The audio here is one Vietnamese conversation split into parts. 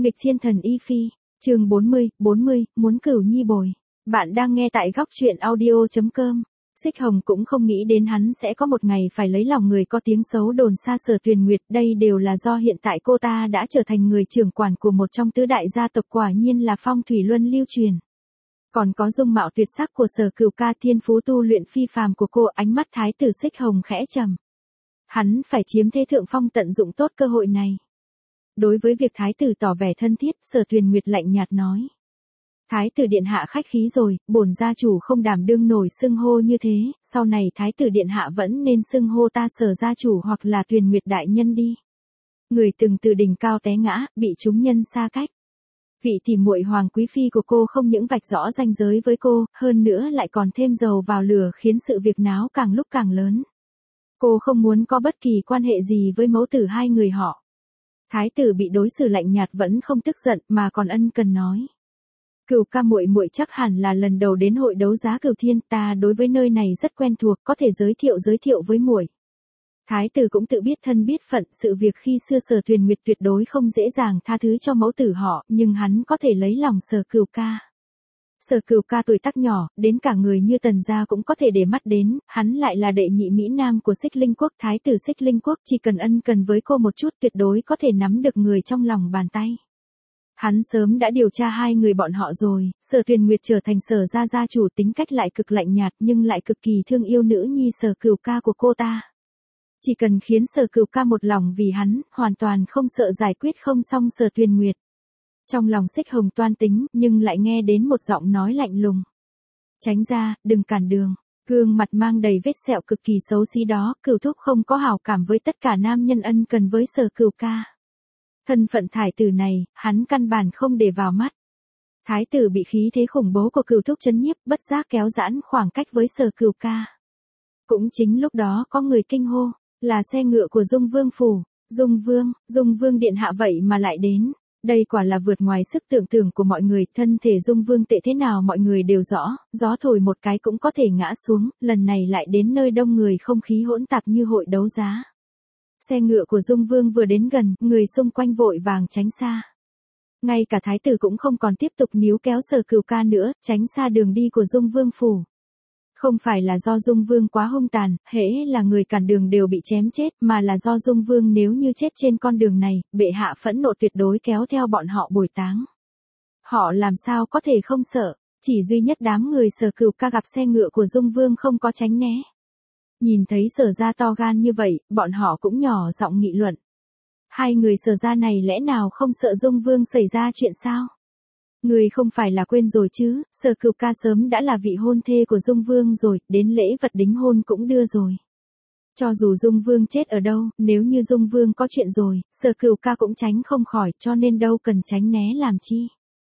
Nghịch thiên thần Y Phi, chương 40, muốn Cửu Nhi bồi. Bạn đang nghe tại góc truyện audio.com. Xích Hồng cũng không nghĩ đến hắn sẽ có một ngày phải lấy lòng người có tiếng xấu đồn xa Sở Tuyền Nguyệt. Đây đều là do hiện tại cô ta đã trở thành người trưởng quản của một trong tứ đại gia tộc, quả nhiên là phong thủy luân lưu truyền. Còn có dung mạo tuyệt sắc của Sở Cửu Ca, thiên phú tu luyện phi phàm của cô. Ánh mắt thái tử Xích Hồng khẽ trầm. Hắn phải chiếm thế thượng phong, tận dụng tốt cơ hội này. Đối với việc thái tử tỏ vẻ thân thiết, Sở Tuyền Nguyệt lạnh nhạt nói. Thái tử điện hạ khách khí rồi, bổn gia chủ không đảm đương nổi xưng hô như thế, sau này thái tử điện hạ vẫn nên xưng hô ta Sở gia chủ hoặc là Tuyền Nguyệt đại nhân đi. Người từng từ đỉnh cao té ngã, bị chúng nhân xa cách. Vị tỷ muội hoàng quý phi của cô không những vạch rõ ranh giới với cô, hơn nữa lại còn thêm dầu vào lửa, khiến sự việc náo càng lúc càng lớn. Cô không muốn có bất kỳ quan hệ gì với mẫu tử hai người họ. Thái tử bị đối xử lạnh nhạt vẫn không tức giận mà còn ân cần nói. Cửu ca muội muội chắc hẳn là lần đầu đến hội đấu giá Cửu Thiên, ta đối với nơi này rất quen thuộc, có thể giới thiệu với muội. Thái tử cũng tự biết thân biết phận, sự việc khi xưa Sở Tuyền Nguyệt tuyệt đối không dễ dàng tha thứ cho mẫu tử họ, nhưng hắn có thể lấy lòng Sở Cửu Ca. Sở Cửu Ca tuổi tác nhỏ, đến cả người như Tần gia cũng có thể để mắt đến, hắn lại là đệ nhị mỹ nam của Xích Linh Quốc, thái tử Xích Linh Quốc, chỉ cần ân cần với cô một chút tuyệt đối có thể nắm được người trong lòng bàn tay. Hắn sớm đã điều tra hai người bọn họ rồi, Sở Tuyền Nguyệt trở thành Sở gia gia chủ, tính cách lại cực lạnh nhạt nhưng lại cực kỳ thương yêu nữ nhi Sở Cửu Ca của cô ta. Chỉ cần khiến Sở Cửu Ca một lòng vì hắn, hoàn toàn không sợ giải quyết không xong Sở Tuyền Nguyệt. Trong lòng Xích Hồng toan tính, nhưng lại nghe đến một giọng nói lạnh lùng. Tránh ra, đừng cản đường. Gương mặt mang đầy vết sẹo cực kỳ xấu xí đó, Cửu thúc không có hảo cảm với tất cả nam nhân ân cần với Sở Cửu Ca. Thân phận thái tử này, hắn căn bản không để vào mắt. Thái tử bị khí thế khủng bố của Cửu thúc chấn nhiếp, bất giác kéo giãn khoảng cách với Sở Cửu Ca. Cũng chính lúc đó có người kinh hô, là xe ngựa của Dung Vương phủ. Dung Vương điện hạ vậy mà lại đến. Đây quả là vượt ngoài sức tưởng tượng của mọi người, thân thể Dung Vương tệ thế nào mọi người đều rõ, gió thổi một cái cũng có thể ngã xuống, lần này lại đến nơi đông người không khí hỗn tạp như hội đấu giá. Xe ngựa của Dung Vương vừa đến gần, người xung quanh vội vàng tránh xa. Ngay cả thái tử cũng không còn tiếp tục níu kéo Sở Cửu Ca nữa, tránh xa đường đi của Dung Vương phủ. Không phải là do Dung Vương quá hung tàn, hễ là người cản đường đều bị chém chết, mà là do Dung Vương nếu như chết trên con đường này, bệ hạ phẫn nộ tuyệt đối kéo theo bọn họ bồi táng. Họ làm sao có thể không sợ, chỉ duy nhất đám người Sở Cửu Ca gặp xe ngựa của Dung Vương không có tránh né. Nhìn thấy Sở gia to gan như vậy, bọn họ cũng nhỏ giọng nghị luận. Hai người Sở gia này lẽ nào không sợ Dung Vương xảy ra chuyện sao? Người không phải là quên rồi chứ, Sở Cửu Ca sớm đã là vị hôn thê của Dung Vương rồi, đến lễ vật đính hôn cũng đưa rồi. Cho dù Dung Vương chết ở đâu, nếu như Dung Vương có chuyện rồi, Sở Cửu Ca cũng tránh không khỏi, cho nên đâu cần tránh né làm chi.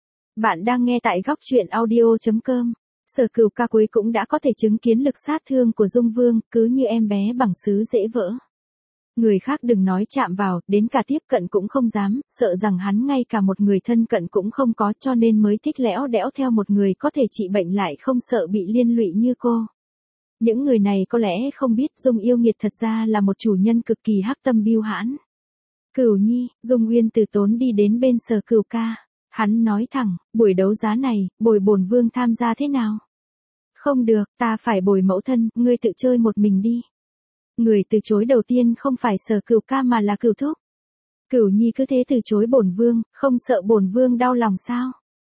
Bạn đang nghe tại góc truyện audio.com. Sở Cửu Ca cuối cũng đã có thể chứng kiến lực sát thương của Dung Vương, cứ như em bé bằng sứ dễ vỡ. Người khác đừng nói chạm vào, đến cả tiếp cận cũng không dám, sợ rằng hắn ngay cả một người thân cận cũng không có, cho nên mới thích lẽo đẽo theo một người có thể trị bệnh lại không sợ bị liên lụy như cô. Những người này có lẽ không biết Dung Yêu Nghiệt thật ra là một chủ nhân cực kỳ hắc tâm bưu hãn. Cửu Nhi, Dung Uyên từ tốn đi đến bên Sở Cửu Ca. Hắn nói thẳng, buổi đấu giá này, bồi bổn vương tham gia thế nào? Không được, ta phải bồi mẫu thân, ngươi tự chơi một mình đi. Người từ chối đầu tiên không phải Sở Cửu Ca mà là Cửu thúc. Cửu Nhi cứ thế từ chối bổn vương, không sợ bổn vương đau lòng sao?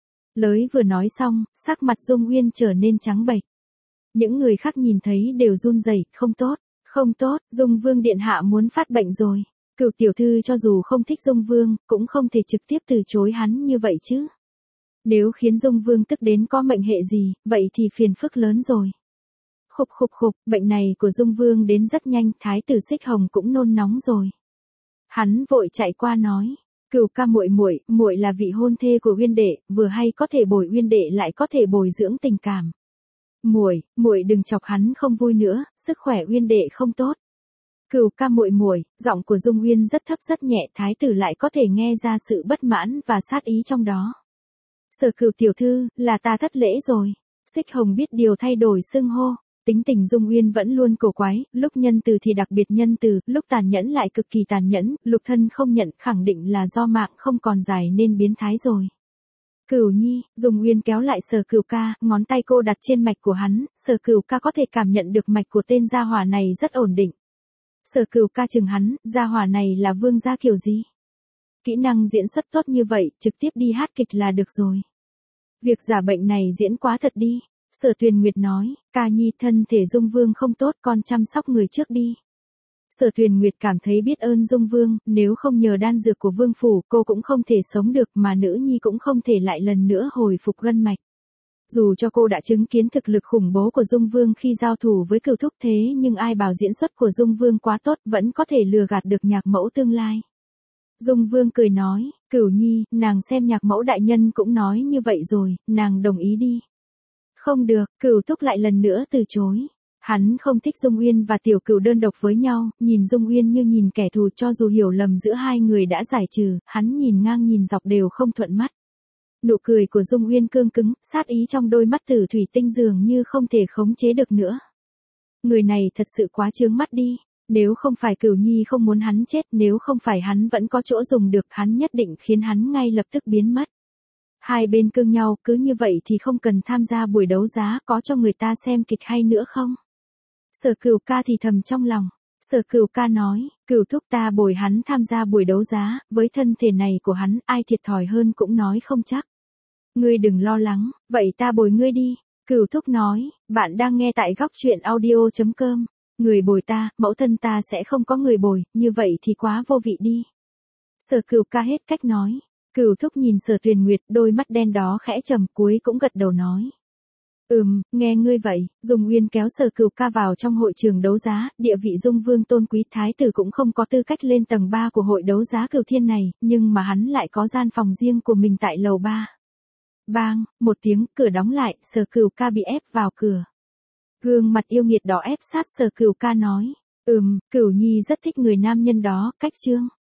Lới vừa nói xong, sắc mặt Dung Uyên trở nên trắng bệch. Những người khác nhìn thấy đều run rẩy, không tốt, Dung Vương điện hạ muốn phát bệnh rồi. Cửu tiểu thư cho dù không thích Dung Vương, cũng không thể trực tiếp từ chối hắn như vậy chứ. Nếu khiến Dung Vương tức đến có mệnh hệ gì, vậy thì phiền phức lớn rồi. Khục, bệnh này của Dung Vương đến rất nhanh, thái tử Xích Hồng cũng nôn nóng rồi. Hắn vội chạy qua nói, Cửu ca muội là vị hôn thê của Uyên đệ, vừa hay có thể bồi Uyên đệ lại có thể bồi dưỡng tình cảm. Muội đừng chọc hắn không vui nữa, sức khỏe Uyên đệ không tốt. Cửu ca muội, giọng của Dung Uyên rất thấp rất nhẹ, thái tử lại có thể nghe ra sự bất mãn và sát ý trong đó. Sở Cửu tiểu thư, là ta thất lễ rồi. Xích Hồng biết điều thay đổi xưng hô. Tính tình Dung Uyên vẫn luôn cổ quái, lúc nhân từ thì đặc biệt nhân từ, lúc tàn nhẫn lại cực kỳ tàn nhẫn, Lục Thân không nhận, khẳng định là do mạng không còn dài nên biến thái rồi. Cửu Nhi, Dung Uyên kéo lại Sở Cửu ca, ngón tay cô đặt trên mạch của hắn, Sở Cửu ca có thể cảm nhận được mạch của tên gia hỏa này rất ổn định. Sở Cửu ca chừng hắn, gia hỏa này là vương gia kiểu gì? Kỹ năng diễn xuất tốt như vậy, trực tiếp đi hát kịch là được rồi. Việc giả bệnh này diễn quá thật đi. Sở Tuyền Nguyệt nói, ca nhi thân thể Dung Vương không tốt, con chăm sóc người trước đi. Sở Tuyền Nguyệt cảm thấy biết ơn Dung Vương, nếu không nhờ đan dược của Vương Phủ cô cũng không thể sống được mà nữ nhi cũng không thể lại lần nữa hồi phục gân mạch. Dù cho cô đã chứng kiến thực lực khủng bố của Dung Vương khi giao thủ với Cửu Thúc thế nhưng ai bảo diễn xuất của Dung Vương quá tốt vẫn có thể lừa gạt được nhạc mẫu tương lai. Dung Vương cười nói, Cửu Nhi, nàng xem nhạc mẫu đại nhân cũng nói như vậy rồi, nàng đồng ý đi. Không được, Cửu Thúc lại lần nữa từ chối. Hắn không thích Dung Uyên và Tiểu Cửu đơn độc với nhau, nhìn Dung Uyên như nhìn kẻ thù, cho dù hiểu lầm giữa hai người đã giải trừ, hắn nhìn ngang nhìn dọc đều không thuận mắt. Nụ cười của Dung Uyên cương cứng, sát ý trong đôi mắt tử thủy tinh dường như không thể khống chế được nữa. Người này thật sự quá chướng mắt đi, nếu không phải Cửu Nhi không muốn hắn chết, nếu không phải hắn vẫn có chỗ dùng được, hắn nhất định khiến hắn ngay lập tức biến mất. Hai bên cương nhau, cứ như vậy thì không cần tham gia buổi đấu giá, có cho người ta xem kịch hay nữa không? Sở Cửu ca thì thầm trong lòng. Sở Cửu ca nói, Cửu Thúc ta bồi hắn tham gia buổi đấu giá, với thân thể này của hắn, ai thiệt thòi hơn cũng nói không chắc. Ngươi đừng lo lắng, vậy ta bồi ngươi đi. Cửu Thúc nói, bạn đang nghe tại góc truyện audio.com. Người bồi ta, mẫu thân ta sẽ không có người bồi, như vậy thì quá vô vị đi. Sở Cửu ca hết cách nói. Cửu Thúc nhìn Sở Tuyền Nguyệt, đôi mắt đen đó khẽ trầm, cuối cũng gật đầu nói. Nghe ngươi vậy. Dung Uyên kéo Sở Cửu ca vào trong hội trường đấu giá, địa vị Dung Vương tôn quý thái tử cũng không có tư cách lên tầng 3 của hội đấu giá Cửu Thiên này, nhưng mà hắn lại có gian phòng riêng của mình tại lầu 3. Bang, một tiếng, cửa đóng lại, Sở Cửu ca bị ép vào cửa. Gương mặt yêu nghiệt đó ép sát Sở Cửu ca nói. Cửu Nhi rất thích người nam nhân đó, cách trương.